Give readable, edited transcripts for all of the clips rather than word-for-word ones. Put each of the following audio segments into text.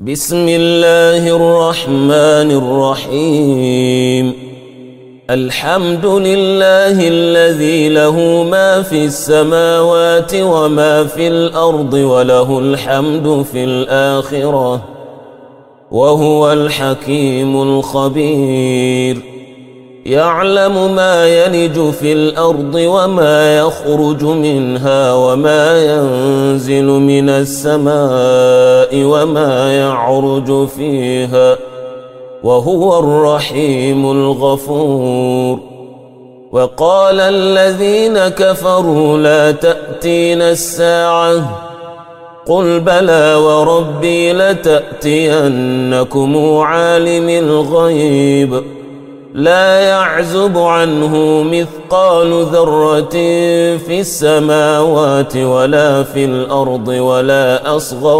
بسم الله الرحمن الرحيم. الحمد لله الذي له ما في السماوات وما في الأرض وله الحمد في الآخرة وهو الحكيم الخبير. يعلم ما يلج في الأرض وما يخرج منها وما ينزل من السماء وما يعرج فيها وهو الرحيم الغفور. وقال الذين كفروا لا تأتينا الساعة قل بلى وربي لتأتينكم عالم الغيب لا يعزب عنه مثقال ذرة في السماوات ولا في الأرض ولا أصغر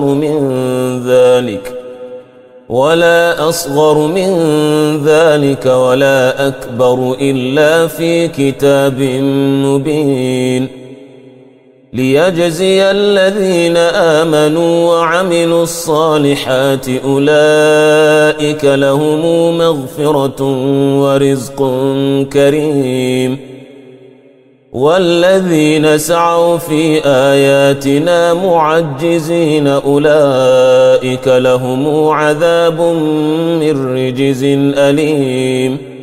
من ذلك ولا أكبر إلا في كتاب مبين ليجزي الذين آمنوا وعملوا الصالحات أولئك لهم مغفرة ورزق كريم. والذين سعوا في آياتنا معجزين أولئك لهم عذاب من رجز أليم.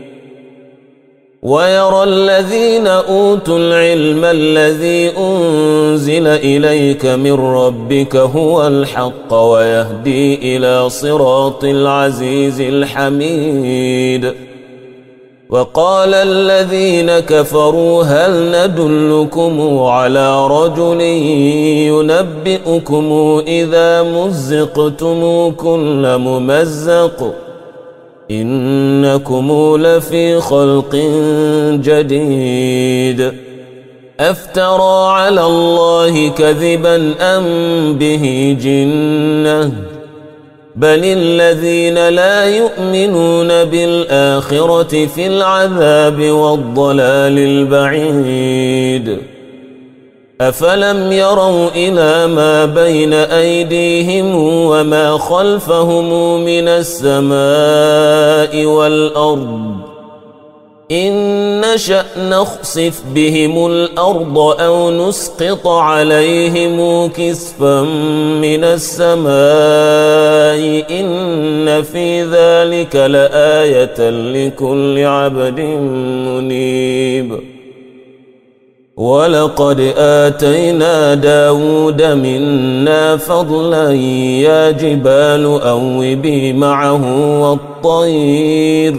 ويرى الذين أوتوا العلم الذي أنزل إليك من ربك هو الحق ويهدي إلى صراط العزيز الحميد. وقال الذين كفروا هل ندلكم على رجل ينبئكم إذا مزقتم كل ممزق إنكم لفي خلق جديد. أفترى على الله كذبا أم به جنة بل الذين لا يؤمنون بالآخرة في العذاب والضلال البعيد. أفلم يروا إلى ما بين أيديهم وما خلفهم من السماء والأرض إن نشأ نخسف بهم الأرض أو نسقط عليهم كسفا من السماء إن في ذلك لآية لكل عبد منيب. ولقد آتينا داود منا فضلا يا جبال أوبي معه والطير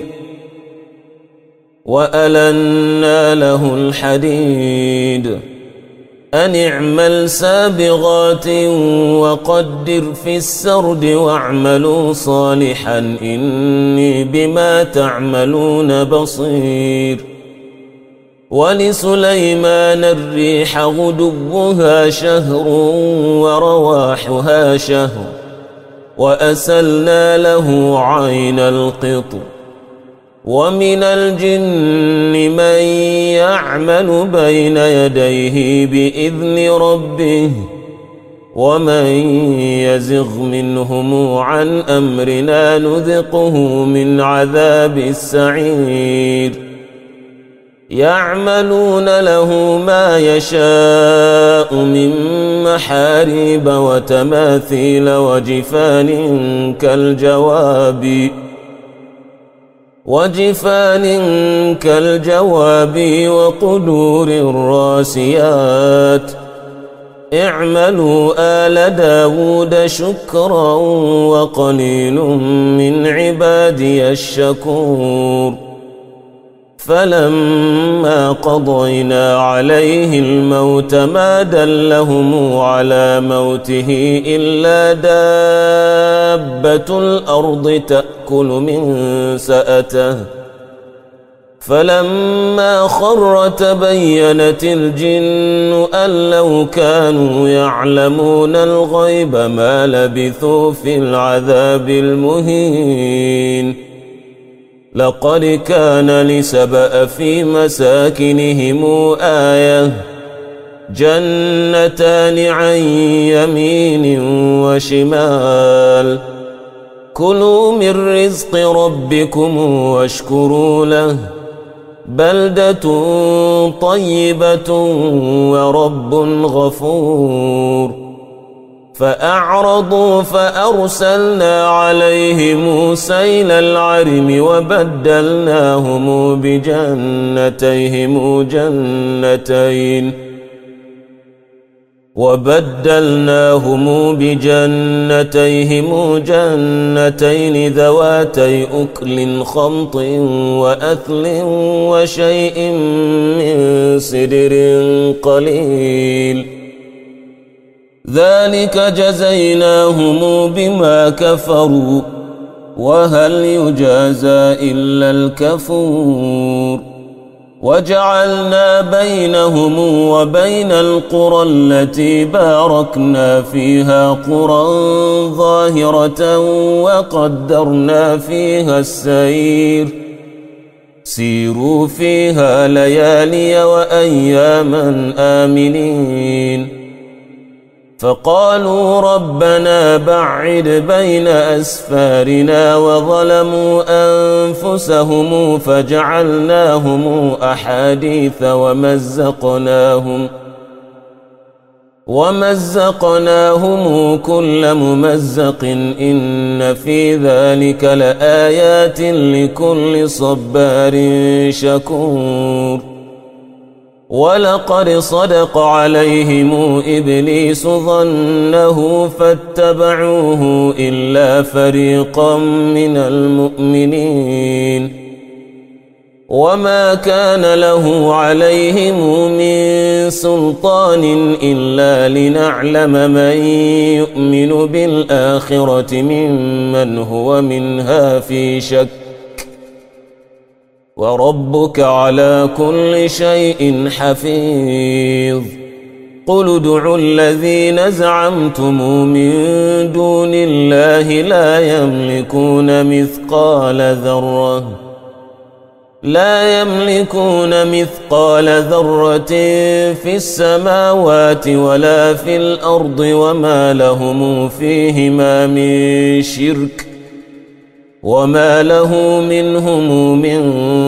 وألنا له الحديد أن اعمل سابغات وقدر في السرد واعملوا صالحا إني بما تعملون بصير. ولسليمان الريح غدوها شهر ورواحها شهر وأسلنا له عين القطر. ومن الجن من يعمل بين يديه بإذن ربه ومن يزغ منهم عن أمرنا نذقه من عذاب السعير. يعملون له ما يشاء من محاريب وتماثيل وجفان كالجواب وقدور الراسيات. اعملوا آل داود شكرا وقليل من عبادي الشكور. فلما قضينا عليه الموت ما دلهم على موته إلا دابة الأرض تأكل من سأته. فلما خر تبينت الجن أن لو كانوا يعلمون الغيب ما لبثوا في العذاب المهين. لقد كان لسبأ في مساكنهم آية جنتان عن يمين وشمال كلوا من رزق ربكم واشكروا له بلدة طيبة ورب غفور فأعرضوا فأرسلنا عليهم سيل العرم وبدلناهم بجنتيهم جنتين ذواتي أكل خمط وأثل وشيء من سدر قليل ذلك جزيناهم بما كفروا وهل يجازى إلا الكفور وجعلنا بينهم وبين القرى التي باركنا فيها قرى ظاهرة وقدرنا فيها السير سيروا فيها ليالي وأياما آمنين فقالوا ربنا بعد بين أسفارنا وظلموا أنفسهم فجعلناهم أحاديث ومزقناهم كل ممزق إن في ذلك لآيات لكل صبار شكور ولقد صدق عليهم إبليس ظنه فاتبعوه إلا فريقا من المؤمنين وما كان له عليهم من سلطان إلا لنعلم من يؤمن بالآخرة ممن هو منها في شك وربك على كل شيء حفيظ قل ادعوا الذين زعمتم من دون الله لا يملكون مثقال ذرة في السماوات ولا في الأرض وما لهم فيهما من شرك وما له منهم من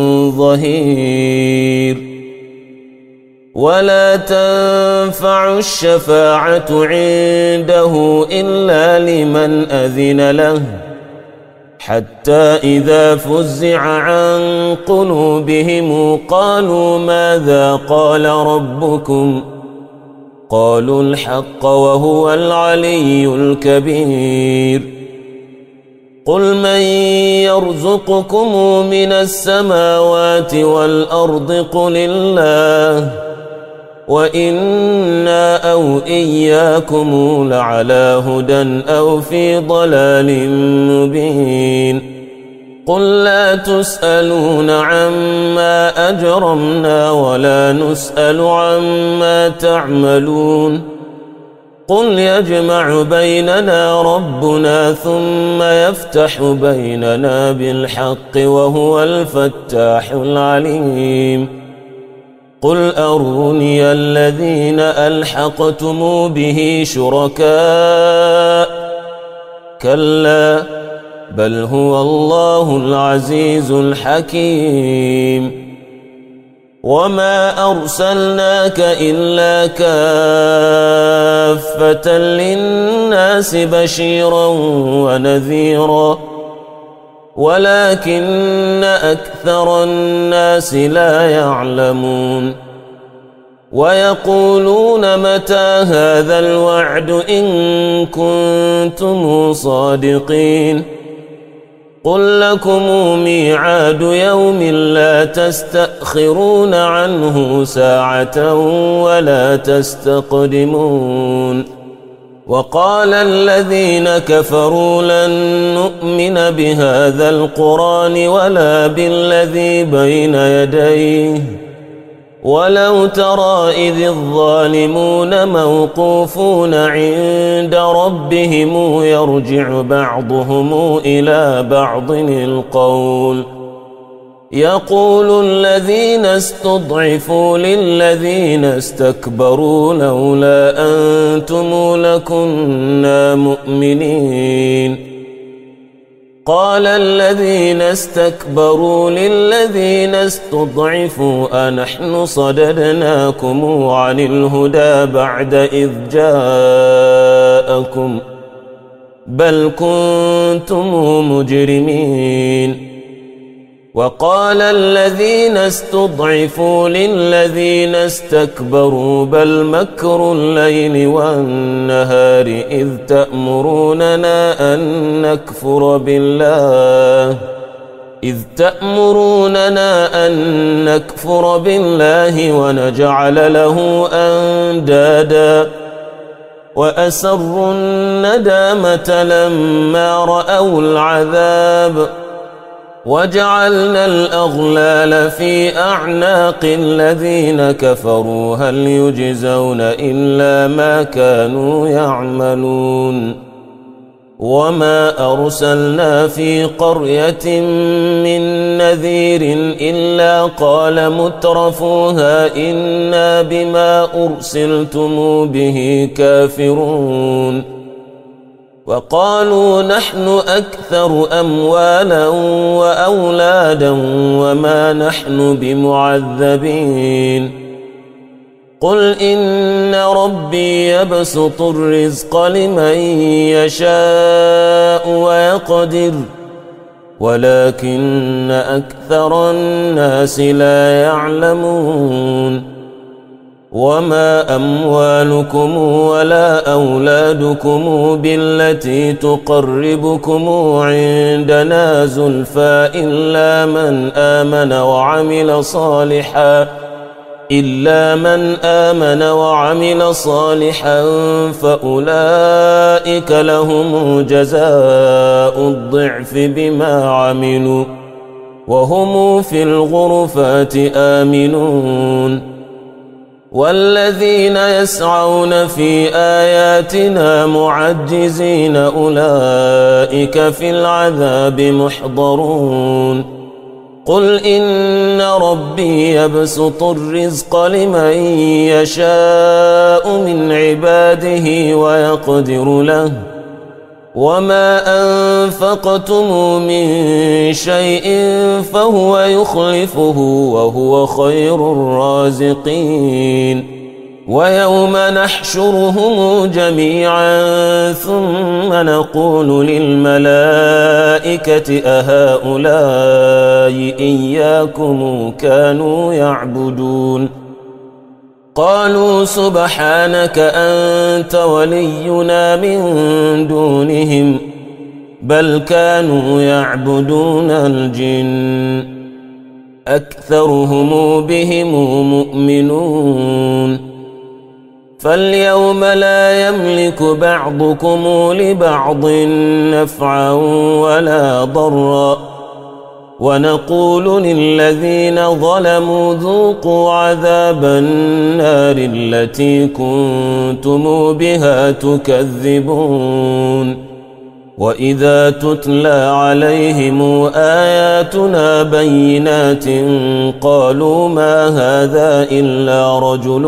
ظهير ولا تنفع الشفاعة عنده إلا لمن أذن له حتى إذا فزع عن قلوبهم قالوا ماذا قال ربكم قالوا الحق وهو العلي الكبير قل من يرزقكم من السماوات والأرض قل الله وإنا أو إياكم لعلى هدى أو في ضلال مبين قل لا تسألون عما أجرمنا ولا نسأل عما تعملون قل يجمع بيننا ربنا ثم يفتح بيننا بالحق وهو الفتاح العليم قل أروني الذين ألحقتم به شركاء كلا بل هو الله العزيز الحكيم وما أرسلناك إلا كافة للناس بشيرا ونذيرا ولكن أكثر الناس لا يعلمون ويقولون متى هذا الوعد إن كنتم صادقين قل لكم ميعاد يوم لا تستأخرون عنه ساعة ولا تستقدمون وقال الذين كفروا لن نؤمن بهذا القرآن ولا بالذي بين يديه ولو ترى إذ الظالمون موقوفون عند ربهم يرجع بعضهم إلى بعض القول يقول الذين استضعفوا للذين استكبروا لولا أنتم لكنا مؤمنين. قال الذين استكبروا للذين استضعفوا أنحن صددناكم عن الهدى بعد إذ جاءكم بل كنتم مجرمين. وقال الذين استضعفوا للذين استكبروا بل مكر الليل والنهار إذ تأمروننا أن نكفر بالله ونجعل له أندادا وأسروا الندامة لما رأوا العذاب وجعلنا الأغلال في أعناق الذين كفروا هل يجزون إلا ما كانوا يعملون. وما أرسلنا في قرية من نذير إلا قال مترفوها إنا بما أرسلتم به كافرون. وقالوا نحن أكثر أموالا وأولادا وما نحن بمعذبين. قل إن ربي يبسط الرزق لمن يشاء ويقدر ولكن أكثر الناس لا يعلمون. وما أموالكم ولا أولادكم بالتي تقربكم عندنا زلفى إلا من آمن وعمل صالحا فأولئك لهم جزاء الضعف بما عملوا وهم في الغرفات آمنون. والذين يسعون في آياتنا معجزين أولئك في العذاب محضرون. قل إن ربي يبسط الرزق لمن يشاء من عباده ويقدر له وما أنفقتم من شيء فهو يخلفه وهو خير الرازقين. ويوم نحشرهم جميعا ثم نقول للملائكة أهؤلاء إياكم كانوا يعبدون قالوا سبحانك أنت ولينا من دونهم بل كانوا يعبدون الجن أكثرهم بهم مؤمنون. فاليوم لا يملك بعضكم لبعض نفعا ولا ضرا ونقول للذين ظلموا ذوقوا عذاب النار التي كنتم بها تكذبون. وإذا تتلى عليهم آياتنا بينات قالوا ما هذا إلا رجل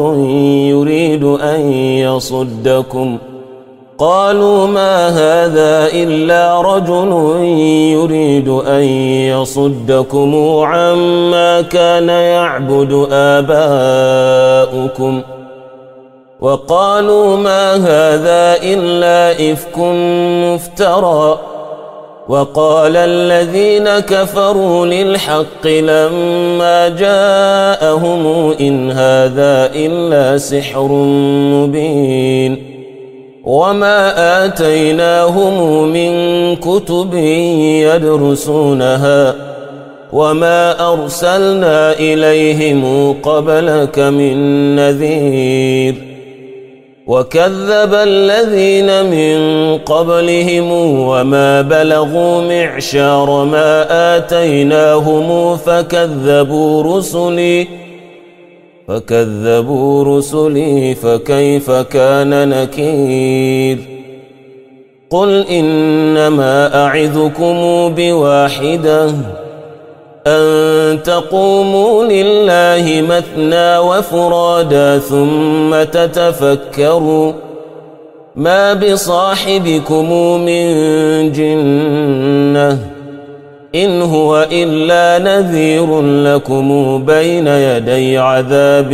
يريد أن يصدكم عما كان يعبد آباؤكم وقالوا ما هذا إلا إفك مفترى. وقال الذين كفروا للحق لما جاءهم إن هذا إلا سحر مبين. وما آتيناهم من كتب يدرسونها وما أرسلنا إليهم قبلك من نذير. وكذب الذين من قبلهم وما بلغوا معشار ما آتيناهم فكذبوا رسلي فكيف كان نكير. قل إنما أعظكم بواحدة أن تقوموا لله مثنى وفرادا ثم تتفكروا ما بصاحبكم من جنة إن هو إلا نذير لكم بين يدي عذاب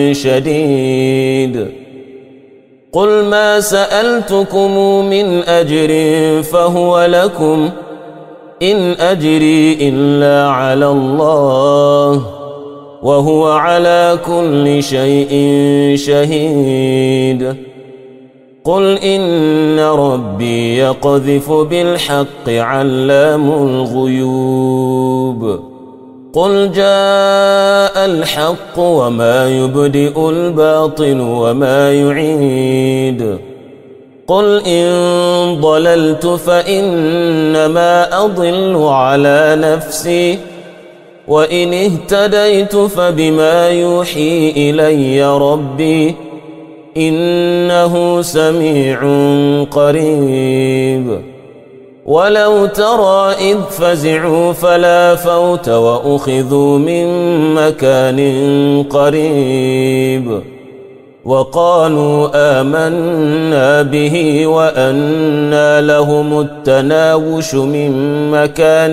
شديد قل ما سألتكم من أجر فهو لكم إن أجري إلا على الله وهو على كل شيء شهيد قل إن ربي يقذف بالحق علام الغيوب قل جاء الحق وما يبدئ الباطل وما يعيد قل إن ضللت فإنما أضل على نفسي وإن اهتديت فبما يوحي إلي ربي إنه سميع قريب ولو ترى إذ فزعوا فلا فوت وأخذوا من مكان قريب وقالوا آمنا به وأنى لهم التناوش من مكان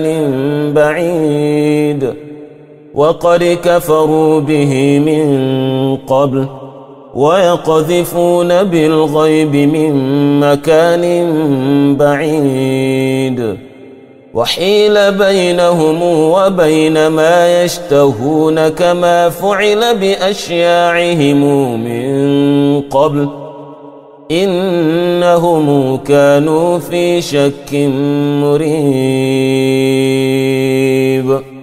بعيد وقد كفروا به من قبل ويقذفون بالغيب من مكان بعيد وحيل بينهم وبين ما يشتهون كما فعل بأشياعهم من قبل إنهم كانوا في شك مريب